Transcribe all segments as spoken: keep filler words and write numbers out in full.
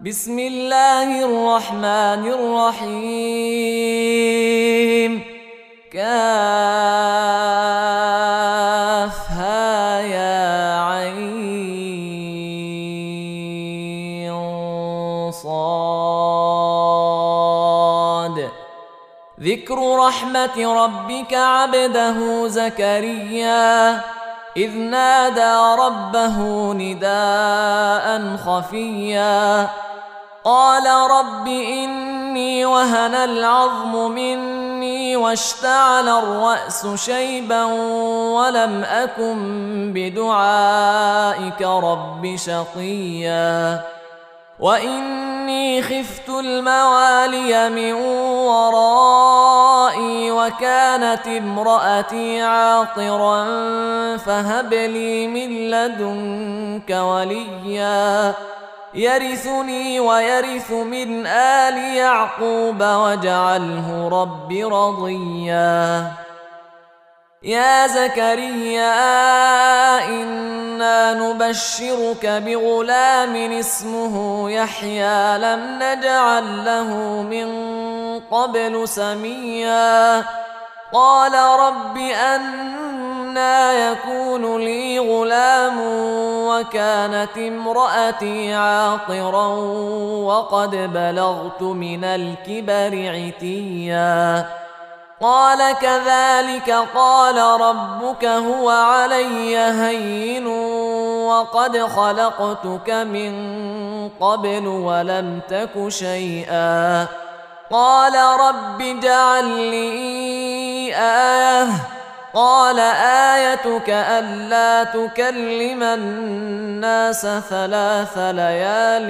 بسم الله الرحمن الرحيم. كافها يا عين صاد. ذكر رحمة ربك عبده زكريا إذ نادى ربه نداء خفيا قال رب إني وهن العظم مني واشتعل الرأس شيبا ولم أكن بدعائك رب شقيا وإني خفت الموالي من ورائي وكانت امرأتي عاقرا فهب لي من لدنك وليا يرثني ويرث من آل يعقوب واجعله رب رضيا. يا زكريا إنا نبشرك بغلام اسمه يحيى لم نجعل له من قبل سميا قال رب أنى يكون لي غلام وكانت امرأتي عاقرا وقد بلغت من الكبر عتيا قال كذلك قال ربك هو علي هين وقد خلقتك من قبل ولم تك شيئا قال رب اجعل لي آية قال آيتك ألا تكلم الناس ثلاث ليال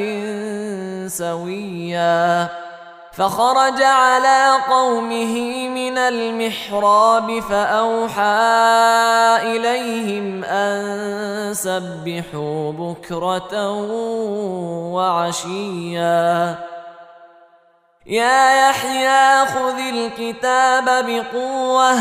سويا فخرج على قومه من المحراب فأوحى إليهم أن سبحوا بكرة وعشيا يا يحيى خذ الكتاب بقوة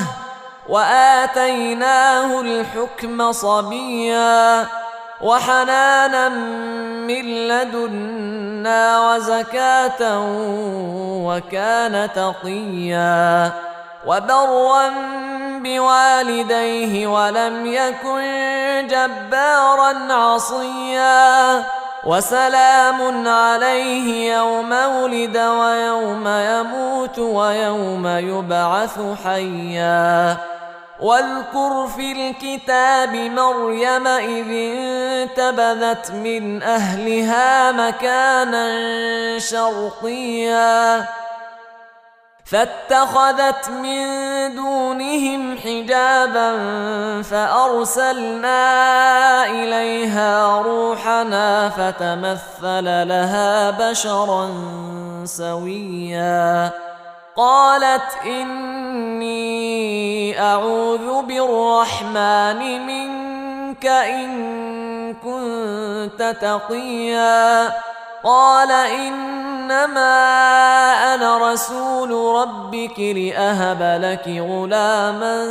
وآتيناه الحكم صبيا وحنانا من لدنا وزكاة وكان تقيا وبرا بوالديه ولم يكن جبارا عصيا وسلام عليه يوم ولد ويوم يموت ويوم يبعث حيا واذكر في الكتاب مريم إذ انتبذت من أهلها مكانا شرقيا فاتخذت من دونهم حجابا فأرسلنا إليها روحنا فتمثل لها بشرا سويا قالت إني أعوذ بالرحمن منك إن كنت تقيا قال إنما أنا رسول ربك لأهب لك غلاما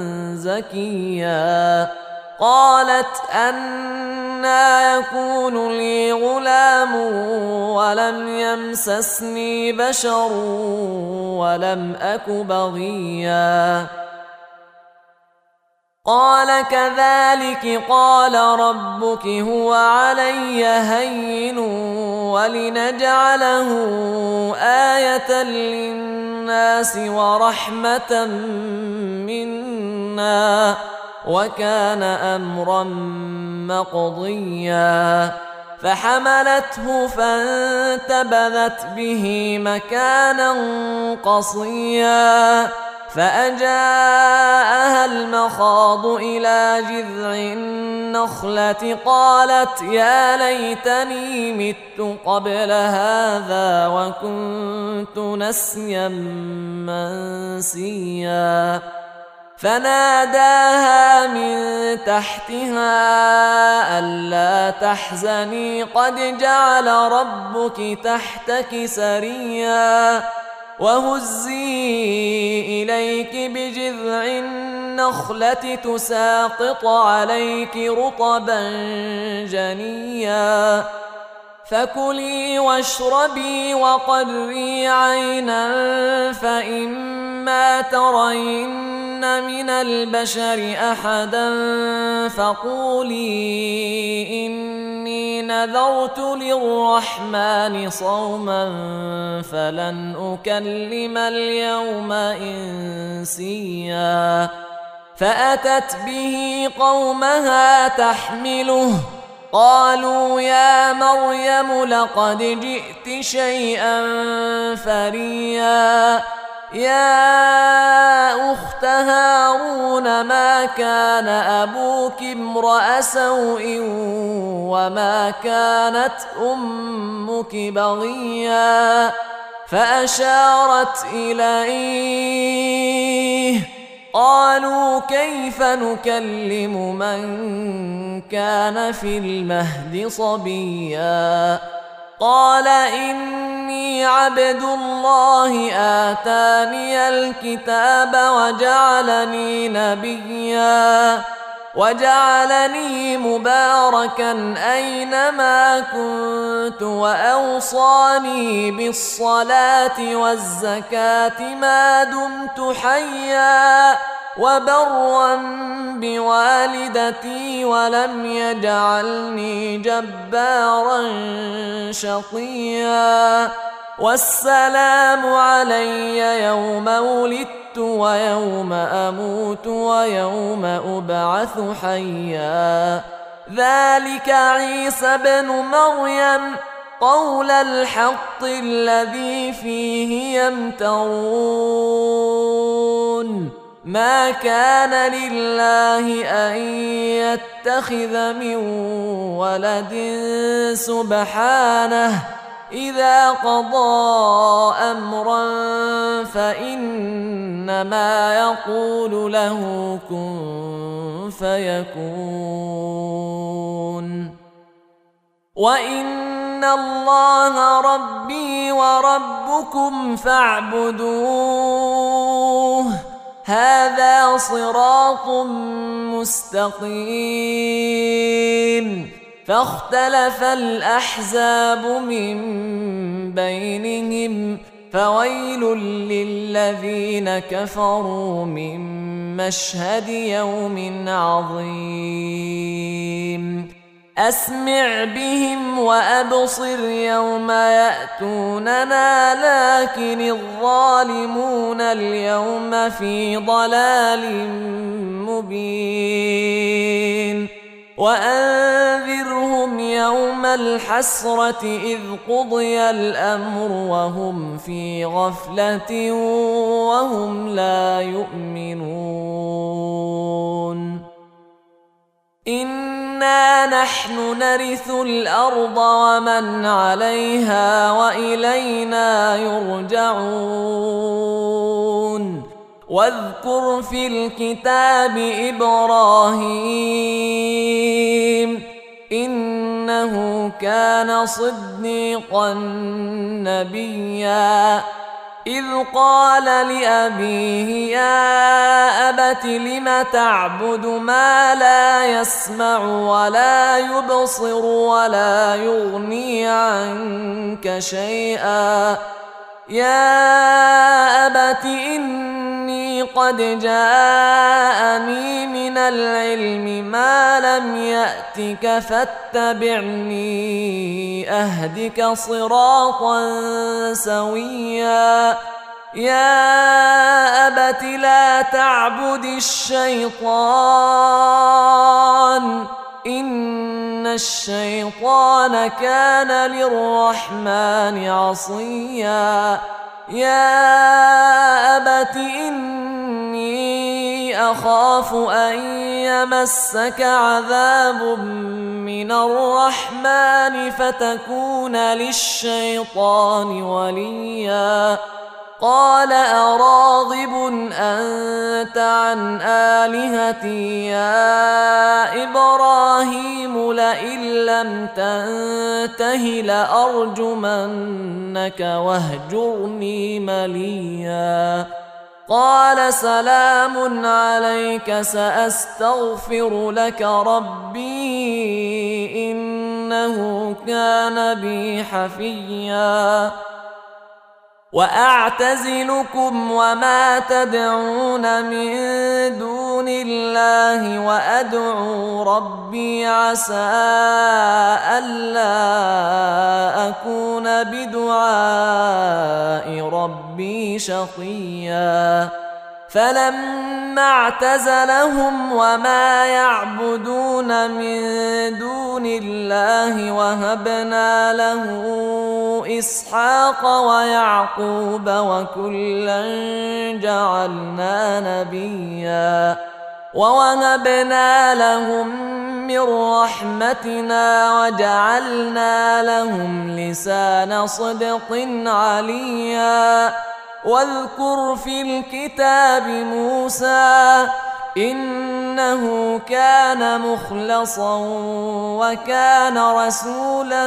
زكيا قالت أنى يكون لي غلام ولم يمسسني بشر ولم أك بغيا قال كذلك قال ربك هو علي هين ولنجعله آية للناس ورحمة منا وكان أمرا مقضيا فحملته فانتبذت به مكانا قصيا فأجاءها المخاض إلى جذع النخلة قالت يا ليتني مت قبل هذا وكنت نسيا منسيا فناداها من تحتها ألا تحزني قد جعل ربك تحتك سريا وهزي إليك بجذع النخلة تساقط عليك رطبا جنيا فكلي واشربي وقري عينا فإما ترين من البشر أحدا فقولي إني نذرت للرحمن صوما فلن أكلم اليوم إنسيا فأتت به قومها تحمله قالوا يا مريم لقد جئت شيئا فريا يا أخت هارون ما كان أبوك امرأ سوء وما كانت أمك بغيا فأشارت إليه قالوا كيف نكلم من كان في المهد صبيا قال إني عبد الله آتاني الكتاب وجعلني نبيا وجعلني مباركا أينما كنت وأوصاني بالصلاة والزكاة ما دمت حيا وبرا بوالدتي ولم يجعلني جبارا شقيا والسلام علي يوم ولدت ويوم أموت ويوم أبعث حيا ذلك عيسى بن مريم قول الحق الذي فيه يمترون ما كان لله أن يتخذ من ولد سبحانه إذا قضى أمرا فإنما يقول له كن فيكون وإن الله ربي وربكم فاعبدوه هذا صراط مستقيم فاختلف الأحزاب من بينهم فويل للذين كفروا من مشهد يوم عظيم أسمع بهم وأبصر يوم يأتوننا لكن الظالمون اليوم في ضلال مبين وأنذرهم يوم الحسرة إذ قضي الأمر وهم في غفلة وهم لا يؤمنون إنا نحن نرث الأرض ومن عليها وإلينا يرجعون واذكر في الكتاب إبراهيم إنه كان صديقا نبيا إذ قال لأبيه يا أبت لم تعبد ما لا يسمع ولا يبصر ولا يغني عنك شيئا يا أبت إني قد جاءني من العلم ما لم يأتك فاتبعني أهدك صراطا سويا يا أبت لا تعبد الشيطان إن الشيطان كان للرحمن عصيا يا أبت إني أخاف أن يمسك عذاب من الرحمن فتكون للشيطان وليا قال أراغب أنت عن آلهتي يا إبراهيم لئن لم تنته لأرجمنك واهجرني مليا قال سلام عليك سأستغفر لك ربي إن إنه كان بي حفيا وأعتزلكم وما تدعون من دون الله وأدعو ربي عسى ألا أكون بدعاء ربي شقيا فلما اعتزلهم وما يعبدون من دون الله وهبنا له إسحاق ويعقوب وكلا جعلنا نبيا ووهبنا لهم من رحمتنا وجعلنا لهم لسان صدق عليا واذكر في الكتاب موسى إنه كان مخلصا وكان رسولا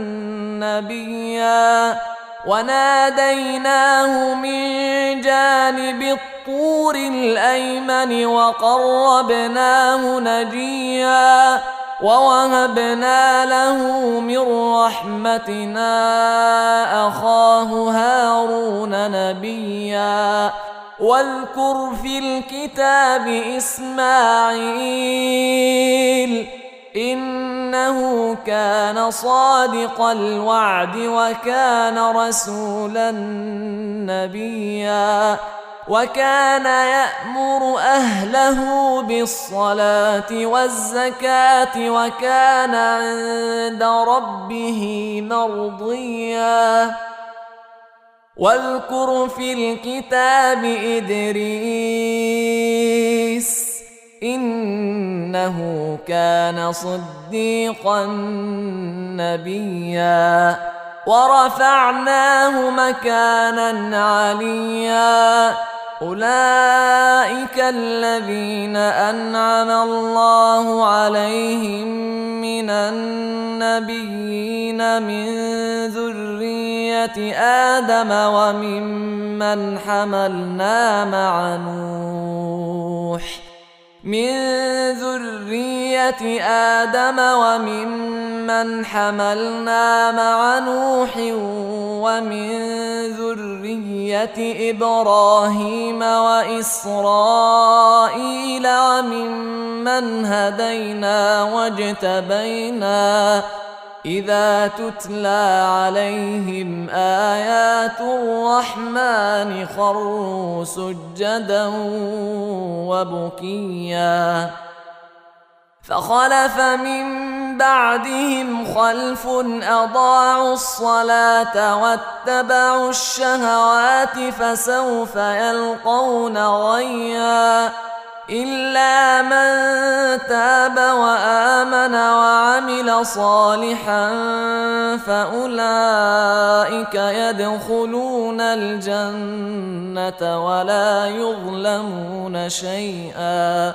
نبيا وناديناه من جانب الطور الأيمن وقربناه نجيا ووهبنا له من رحمتنا أخاه هارون نبيا واذكر في الكتاب إسماعيل إنه كان صادق الوعد وكان رسولا نبيا وكان يأمر أهله بالصلاة والزكاة وكان عند ربه مرضيا واذكر في الكتاب إدريس إنه كان صديقا نبيا ورفعناه مكانا عليا أولئك الذين أنعم الله عليهم من النبيين من ذرية آدم وممن حملنا مع نوح من ذرية آدم وممن حملنا مع نوح ومن ذرية إبراهيم وإسرائيل وممن هدينا واجتبينا إذا تتلى عليهم آيات الرحمن خروا سجدا وبكيا فخلف من بعدهم خلف أضاعوا الصلاة واتبعوا الشهوات فسوف يلقون غيا إلا من تاب وآمن وعمل صالحا فأولئك يدخلون الجنة ولا يظلمون شيئا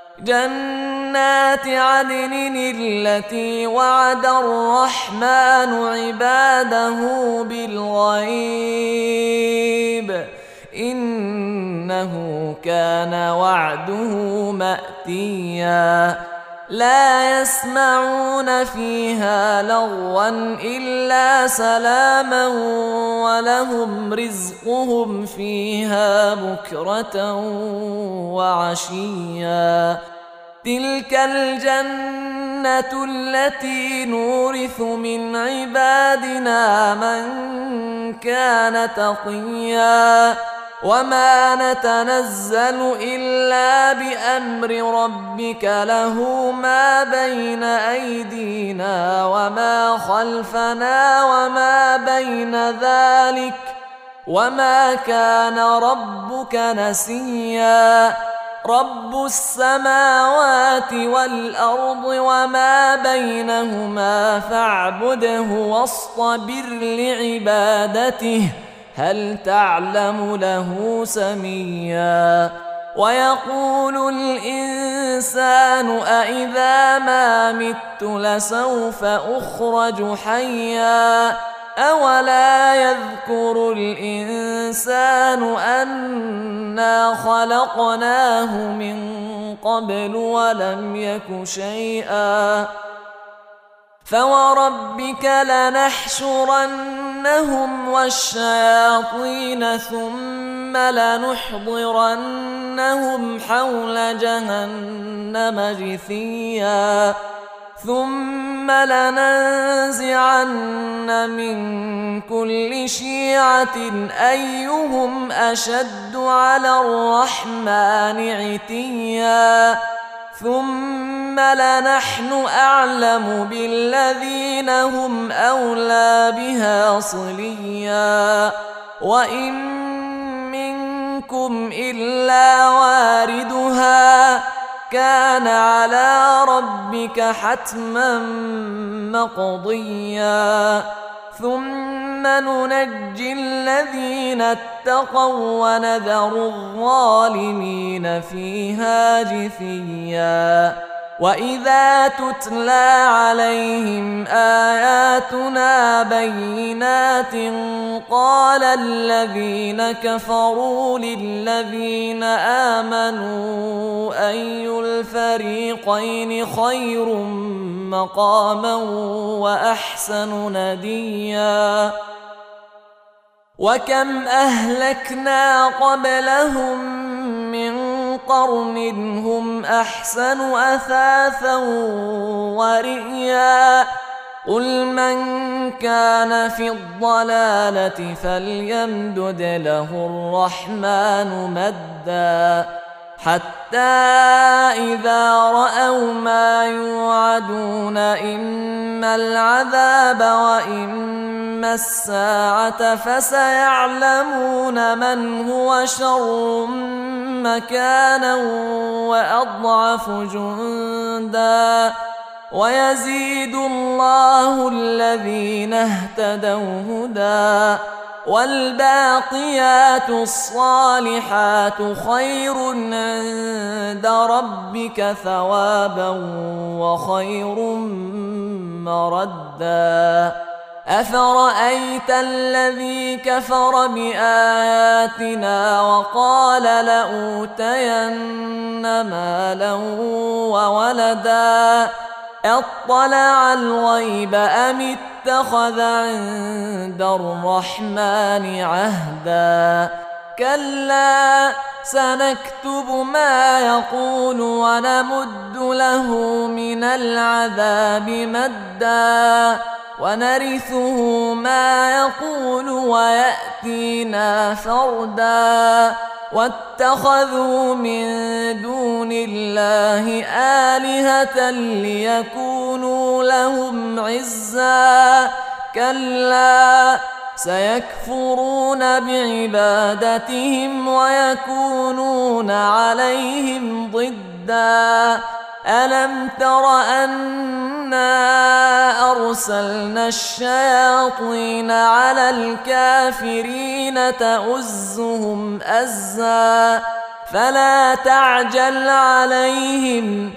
جنات عدن التي وعد الرحمن عباده بالغيب إنه كان وعده مأتيا لا يسمعون فيها لغوا إلا سلاما ولهم رزقهم فيها بكرة وعشيا تلك الجنة التي نورث من عبادنا من كان تقيا وما نتنزل إلا بأمر ربك له ما بين أيدينا وما خلفنا وما بين ذلك وما كان ربك نسيا رب السماوات والأرض وما بينهما فاعبده واصطبر لعبادته هل تعلم له سميا ويقول الإنسان أإذا ما مت لسوف أخرج حيا أولا يذكر الإنسان أنا خلقناه من قبل ولم يك شيئا فوربك لنحشرنهم والشياطين ثم لنحضرنهم حول جهنم جثيا ثم لننزعن من كل شيعة أيهم أشد على الرحمن عتيا ثم لنحن أعلم بالذين هم أولى بها صليا وإن منكم إلا واردها كان على ربك حتما مقضيا ثم ننجي الذين اتقوا ونذر الظالمين فيها جثيا وإذا تتلى عليهم آياتنا بينات قال الذين كفروا للذين آمنوا أي الفريقين خير مقاما وأحسن نديا وكم أهلكنا قبلهم من قرن هم أحسن أثاثا ورئيا قل من كان في الضلالة فليمدد له الرحمن مدا حتى إذا رأوا ما يوعدون إما العذاب وإما الساعة فسيعلمون من هو شر مكانا وأضعف جندا ويزيد الله الذين اهتدوا هدى والباقيات الصالحات خير عند ربك ثوابا وخير مردا أفرأيت الذي كفر بآياتنا وقال لأوتين مالا وولدا أطلع الغيب أم اتخذ عند الرحمن عهدا كلا سنكتب ما يقول ونمد له من العذاب مدا ونرثه ما يقول ويأتينا فردا واتخذوا من دون الله آلهة ليكونوا لهم عزا كلا سيكفرون بعبادتهم ويكونون عليهم ضدا ألم تر أنا أرسلنا الشياطين على الكافرين تؤزهم أزا فلا تعجل عليهم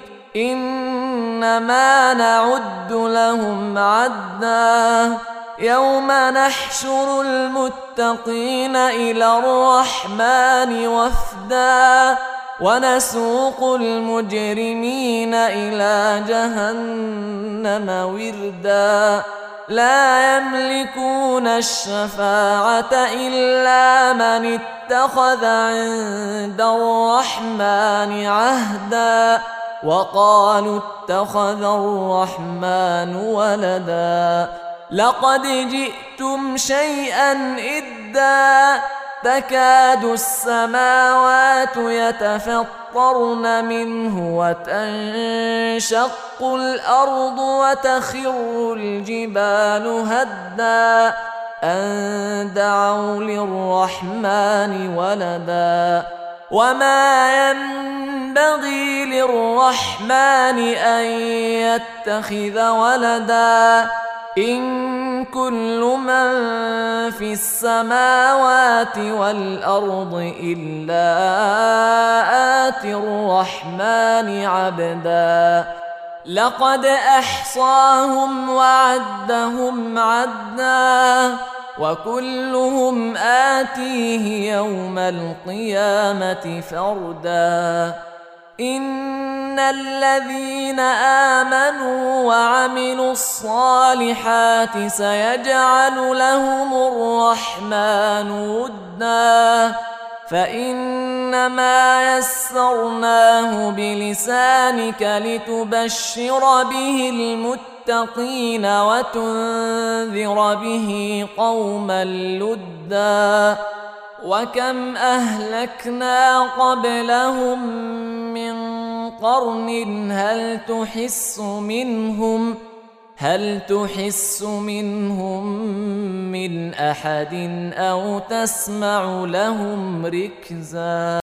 إنما نعد لهم عدا يوم نحشر المتقين إلى الرحمن وفدا ونسوق المجرمين إلى جهنم وردا لا يملكون الشفاعة إلا من اتخذ عند الرحمن عهدا وقالوا اتخذ الرحمن ولدا لقد جئتم شيئا إدا تكاد السماوات يتفطرن منه وتنشق الأرض وتخر الجبال هدا أن دعوا للرحمن ولدا وما ينبغي للرحمن أن يتخذ ولدا إن كل من في السماوات والأرض إلا آتي الرحمن عبدا لقد أحصاهم وعدهم عدا وكلهم آتيه يوم القيامة فردا إن إن الذين آمنوا وعملوا الصالحات سيجعل لهم الرحمن ودا فإنما يسرناه بلسانك لتبشر به المتقين وتنذر به قوما لدا وكم أهلكنا قبلهم من قرن هل تحس منهم هل تحس منهم من أحد أو تسمع لهم ركزا